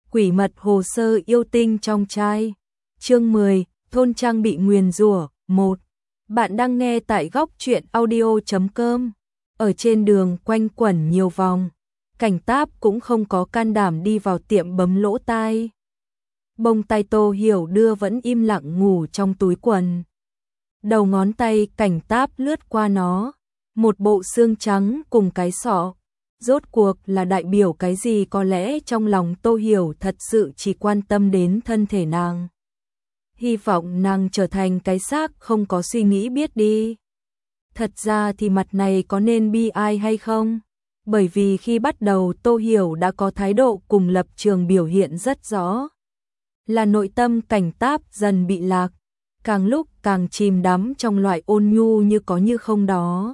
Quỷ mật hồ sơ yêu tinh trong trai. Chương 10, thôn trang bị nguyền rủa 1. Bạn đang nghe tại góc truyện audio.com. Ở trên đường quanh quẩn nhiều vòng, Cảnh Táp cũng không có can đảm đi vào tiệm bấm lỗ tai. Bông tai Tô Hiểu đưa vẫn im lặng ngủ trong túi quần. Đầu ngón tay Cảnh Táp lướt qua nó, một bộ xương trắng cùng cái sọ. Rốt cuộc là đại biểu cái gì? Có lẽ trong lòng Tô Hiểu thật sự chỉ quan tâm đến thân thể nàng. Hy vọng nàng trở thành cái xác không có suy nghĩ biết đi. Thật ra thì mặt này có nên bi ai hay không? Bởi vì khi bắt đầu Tô Hiểu đã có thái độ cùng lập trường biểu hiện rất rõ. Là nội tâm Cảnh Táp dần bị lạc, càng lúc càng chìm đắm trong loại ôn nhu như có như không đó.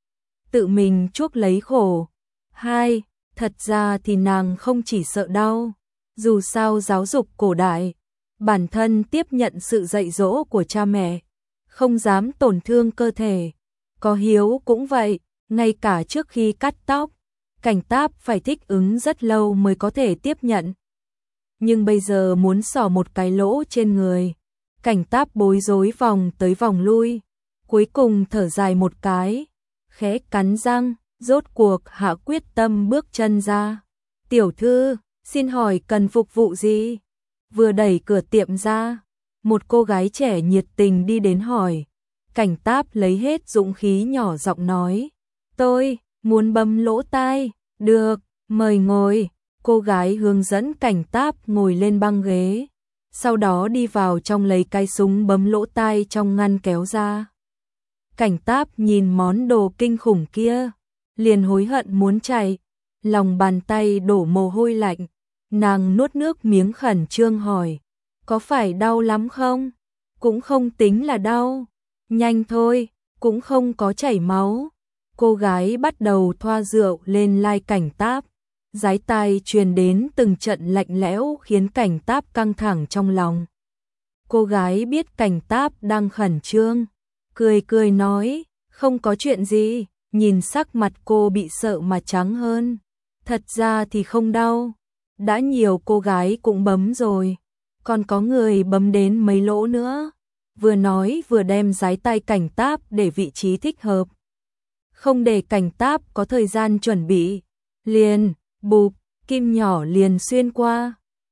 Tự mình chuốc lấy khổ. 2. Thật ra thì nàng không chỉ sợ đau. Dù sao giáo dục cổ đại, bản thân tiếp nhận sự dạy dỗ của cha mẹ, không dám tổn thương cơ thể. Có hiếu cũng vậy, ngay cả trước khi cắt tóc, Cảnh Táp phải thích ứng rất lâu mới có thể tiếp nhận. Nhưng bây giờ muốn xỏ một cái lỗ trên người, Cảnh Táp bối rối vòng tới vòng lui, cuối cùng thở dài một cái, khẽ cắn răng, rốt cuộc hạ quyết tâm bước chân ra. Tiểu thư, xin hỏi cần phục vụ gì? Vừa đẩy cửa tiệm ra, một cô gái trẻ nhiệt tình đi đến hỏi. Cảnh Táp lấy hết dũng khí nhỏ giọng nói, tôi muốn bấm lỗ tai. Được, mời ngồi. Cô gái hướng dẫn Cảnh Táp ngồi lên băng ghế, sau đó đi vào trong lấy cái súng bấm lỗ tai trong ngăn kéo ra. Cảnh Táp nhìn món đồ kinh khủng kia, liền hối hận muốn chạy, lòng bàn tay đổ mồ hôi lạnh. Nàng nuốt nước miếng khẩn trương hỏi, có phải đau lắm không? Cũng không tính là đau, nhanh thôi, cũng không có chảy máu. Cô gái bắt đầu thoa rượu lên lai Cảnh Táp, dái tai truyền đến từng trận lạnh lẽo khiến Cảnh Táp căng thẳng trong lòng. Cô gái biết Cảnh Táp đang khẩn trương, cười cười nói, không có chuyện gì. Nhìn sắc mặt cô bị sợ mà trắng hơn. Thật ra thì không đau, đã nhiều cô gái cũng bấm rồi, còn có người bấm đến mấy lỗ nữa. Vừa nói vừa đem dái tay Cảnh Táp để vị trí thích hợp. Không để Cảnh Táp có thời gian chuẩn bị, liền, bụp, kim nhỏ liền xuyên qua.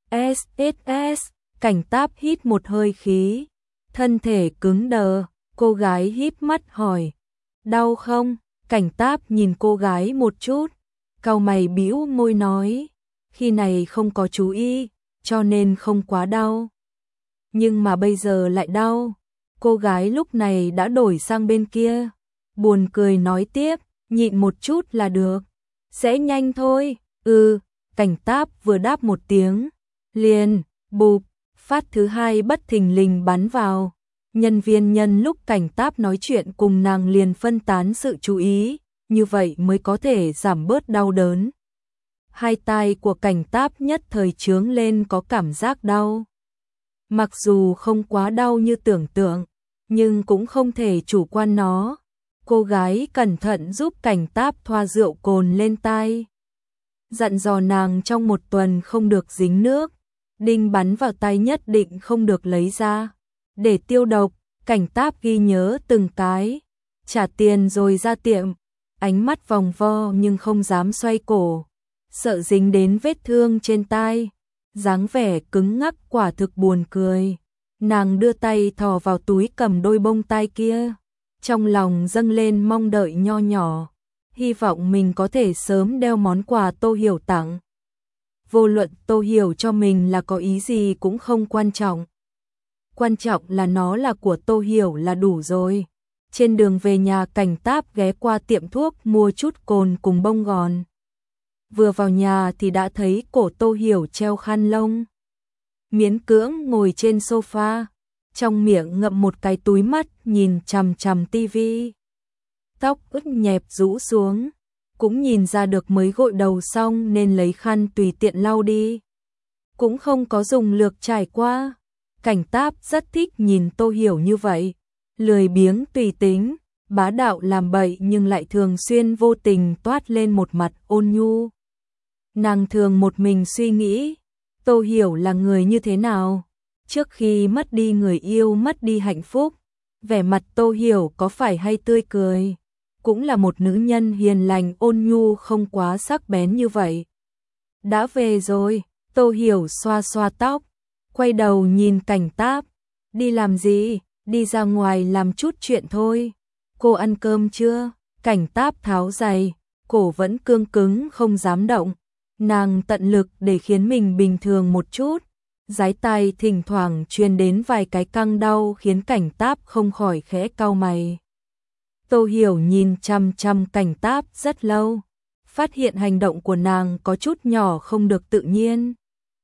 SSS, Cảnh Táp hít một hơi khí, thân thể cứng đờ. Cô gái híp mắt hỏi, đau không? Cảnh Táp nhìn cô gái một chút, cau mày bĩu môi nói, khi này không có chú ý, cho nên không quá đau. Nhưng mà bây giờ lại đau. Cô gái lúc này đã đổi sang bên kia, buồn cười nói tiếp, nhịn một chút là được, sẽ nhanh thôi. Cảnh Táp vừa đáp một tiếng, liền, bụp, phát thứ hai bất thình lình bắn vào. Nhân viên nhân lúc Cảnh Táp nói chuyện cùng nàng liền phân tán sự chú ý, như vậy mới có thể giảm bớt đau đớn. Hai tai của Cảnh Táp nhất thời chướng lên có cảm giác đau. Mặc dù không quá đau như tưởng tượng, nhưng cũng không thể chủ quan nó. Cô gái cẩn thận giúp Cảnh Táp thoa rượu cồn lên tai, dặn dò nàng trong một tuần không được dính nước, đinh bắn vào tay nhất định không được lấy ra. Để tiêu độc, Cảnh Táp ghi nhớ từng cái, trả tiền rồi ra tiệm, ánh mắt vòng vo nhưng không dám xoay cổ, sợ dính đến vết thương trên tai, dáng vẻ cứng ngắc quả thực buồn cười. Nàng đưa tay thò vào túi cầm đôi bông tai kia, trong lòng dâng lên mong đợi nho nhỏ, hy vọng mình có thể sớm đeo món quà Tô Hiểu tặng. Vô luận Tô Hiểu cho mình là có ý gì cũng không quan trọng. Quan trọng là nó là của Tô Hiểu là đủ rồi. Trên đường về nhà Cảnh Táp ghé qua tiệm thuốc mua chút cồn cùng bông gòn. Vừa vào nhà thì đã thấy cổ Tô Hiểu treo khăn lông, miễn cưỡng ngồi trên sofa, trong miệng ngậm một cái túi mắt nhìn chằm chằm tivi. Tóc ướt nhẹp rũ xuống, cũng nhìn ra được mới gội đầu xong nên lấy khăn tùy tiện lau đi, cũng không có dùng lược trải qua. Cảnh Táp rất thích nhìn Tô Hiểu như vậy, lười biếng tùy tính, bá đạo làm bậy nhưng lại thường xuyên vô tình toát lên một mặt ôn nhu. Nàng thường một mình suy nghĩ, Tô Hiểu là người như thế nào? Trước khi mất đi người yêu, mất đi hạnh phúc, vẻ mặt Tô Hiểu có phải hay tươi cười, cũng là một nữ nhân hiền lành ôn nhu không quá sắc bén như vậy. Đã về rồi, Tô Hiểu xoa xoa tóc, quay đầu nhìn Cảnh Táp. Đi làm gì? Đi ra ngoài làm chút chuyện thôi. Cô ăn cơm chưa? Cảnh Táp tháo giày, cổ vẫn cương cứng không dám động. Nàng tận lực để khiến mình bình thường một chút. Dái tai thỉnh thoảng truyền đến vài cái căng đau khiến Cảnh Táp không khỏi khẽ cau mày. Tô Hiểu nhìn chăm chăm Cảnh Táp rất lâu, phát hiện hành động của nàng có chút nhỏ không được tự nhiên.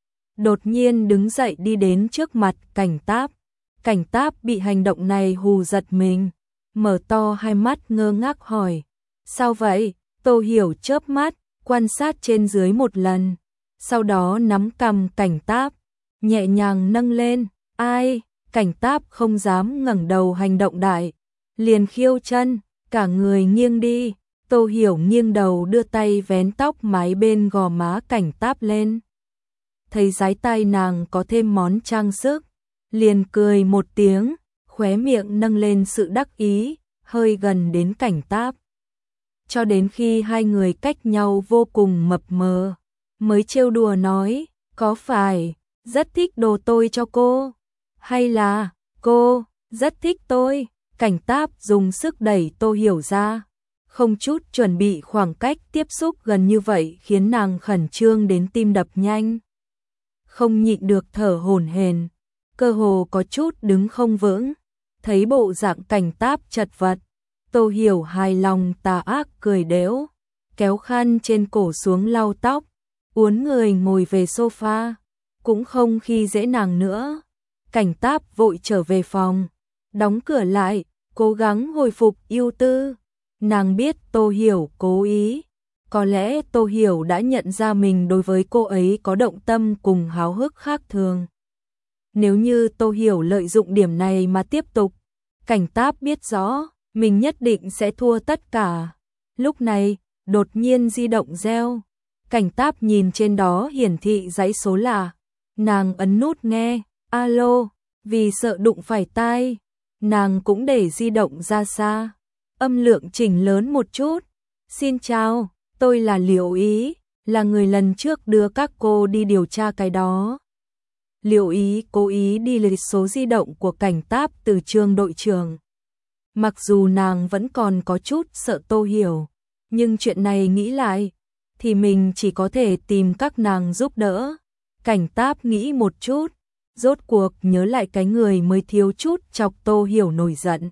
Đột nhiên đứng dậy đi đến trước mặt Cảnh Táp. Cảnh Táp bị hành động này hù giật mình, mở to hai mắt ngơ ngác hỏi: "Sao vậy?" Tô Hiểu chớp mắt, quan sát trên dưới một lần, sau đó nắm cằm Cảnh Táp, nhẹ nhàng nâng lên. "Ai?" Cảnh Táp không dám ngẩng đầu hành động đại, liền khiêu chân, cả người nghiêng đi. Tô Hiểu nghiêng đầu đưa tay vén tóc mái bên gò má Cảnh Táp lên. Thấy dái tai nàng có thêm món trang sức, liền cười một tiếng, khóe miệng nâng lên sự đắc ý, hơi gần đến Cảnh Táp. Cho đến khi hai người cách nhau vô cùng mập mờ, mới trêu đùa nói: "Có phải rất thích đồ tôi cho cô? Hay là cô rất thích tôi?" Cảnh Táp dùng sức đẩy Tô Hiểu ra, không chút chuẩn bị, khoảng cách tiếp xúc gần như vậy khiến nàng khẩn trương đến tim đập nhanh, không nhịn được thở hổn hển, cơ hồ có chút đứng không vững. Thấy bộ dạng Cảnh Táp chật vật, Tô Hiểu hài lòng tà ác cười đễu, kéo khăn trên cổ xuống lau tóc, uốn người ngồi về sofa, cũng không khi dễ nàng nữa. Cảnh Táp vội trở về phòng, đóng cửa lại, cố gắng hồi phục ưu tư. Nàng biết Tô Hiểu cố ý, có lẽ Tô Hiểu đã nhận ra mình đối với cô ấy có động tâm cùng háo hức khác thường. Nếu như Tô Hiểu lợi dụng điểm này mà tiếp tục, Cảnh Táp biết rõ mình nhất định sẽ thua tất cả. Lúc này, đột nhiên di động reo. Cảnh Táp nhìn trên đó hiển thị dãy số lạ. Nàng ấn nút nghe, alo, vì sợ đụng phải tai, nàng cũng để di động ra xa, âm lượng chỉnh lớn một chút. "Xin chào, tôi là Liệu Ý, là người lần trước đưa các cô đi điều tra cái đó." Liệu Ý cố ý đi lấy số di động của Cảnh Táp từ Trương đội trưởng. Mặc dù nàng vẫn còn có chút sợ Tô Hiểu, nhưng chuyện này nghĩ lại, thì mình chỉ có thể tìm các nàng giúp đỡ. Cảnh Táp nghĩ một chút, rốt cuộc nhớ lại cái người mới thiếu chút chọc Tô Hiểu nổi giận.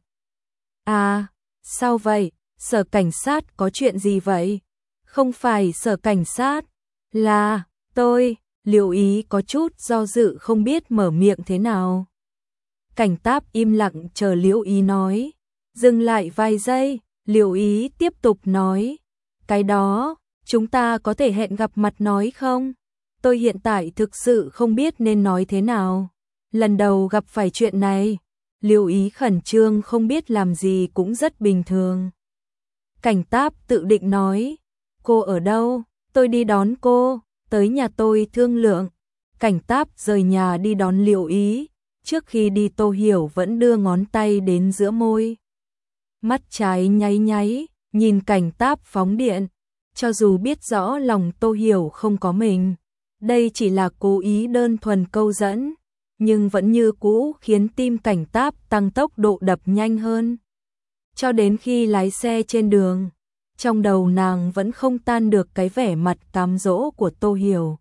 "À, sao vậy? Sở cảnh sát có chuyện gì vậy?" "Không phải sở cảnh sát, là tôi." Liệu Ý có chút do dự không biết mở miệng thế nào. Cảnh Táp im lặng chờ Liễu Ý nói. Dừng lại vài giây, Liễu Ý tiếp tục nói: "Cái đó, chúng ta có thể hẹn gặp mặt nói không? Tôi hiện tại thực sự không biết nên nói thế nào. Lần đầu gặp phải chuyện này." Liễu Ý khẩn trương không biết làm gì cũng rất bình thường. Cảnh Táp tự định nói: "Cô ở đâu? Tôi đi đón cô, tới nhà tôi thương lượng." Cảnh Táp rời nhà đi đón Liễu Ý, trước khi đi Tô Hiểu vẫn đưa ngón tay đến giữa môi. Mắt trái nháy nháy, nhìn Cảnh Táp phóng điện, cho dù biết rõ lòng Tô Hiểu không có mình, đây chỉ là cố ý đơn thuần câu dẫn, nhưng vẫn như cũ khiến tim Cảnh Táp tăng tốc độ đập nhanh hơn. Cho đến khi lái xe trên đường, trong đầu nàng vẫn không tan được cái vẻ mặt cám dỗ của Tô Hiểu.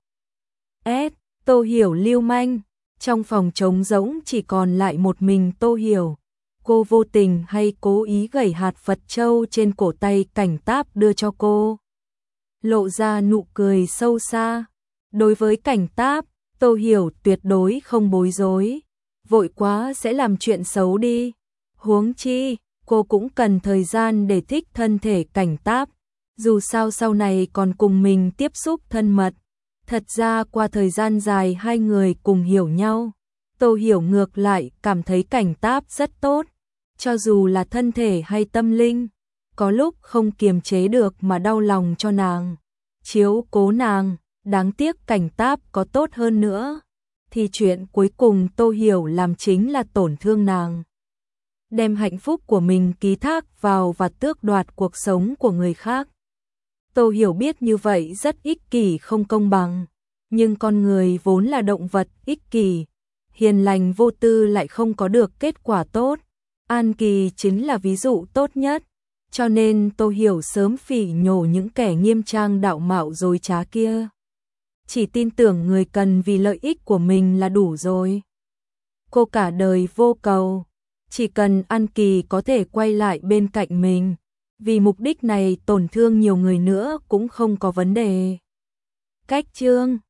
Tô Hiểu lưu manh, trong phòng trống rỗng chỉ còn lại một mình Tô Hiểu. Cô vô tình hay cố ý gẩy hạt Phật châu trên cổ tay Cảnh Táp đưa cho cô, lộ ra nụ cười sâu xa. Đối với Cảnh Táp, Tô Hiểu tuyệt đối không bối rối, vội quá sẽ làm chuyện xấu đi. Huống chi, cô cũng cần thời gian để thích thân thể Cảnh Táp, dù sao sau này còn cùng mình tiếp xúc thân mật. Thật ra qua thời gian dài hai người cùng hiểu nhau, Tô Hiểu ngược lại cảm thấy Cảnh Táp rất tốt, cho dù là thân thể hay tâm linh, có lúc không kiềm chế được mà đau lòng cho nàng, chiếu cố nàng, đáng tiếc cảnh Táp có tốt hơn nữa, thì chuyện cuối cùng Tô Hiểu làm chính là tổn thương nàng. Đem hạnh phúc của mình ký thác vào và tước đoạt cuộc sống của người khác. Tô Hiểu biết như vậy rất ích kỷ không công bằng, nhưng con người vốn là động vật ích kỷ, hiền lành vô tư lại không có được kết quả tốt. An Kỳ chính là ví dụ tốt nhất, cho nên Tô Hiểu sớm phỉ nhổ những kẻ nghiêm trang đạo mạo dối trá kia. Chỉ tin tưởng người cần vì lợi ích của mình là đủ rồi. Cô cả đời vô cầu, chỉ cần An Kỳ có thể quay lại bên cạnh mình, vì mục đích này tổn thương nhiều người nữa cũng không có vấn đề. Cách chương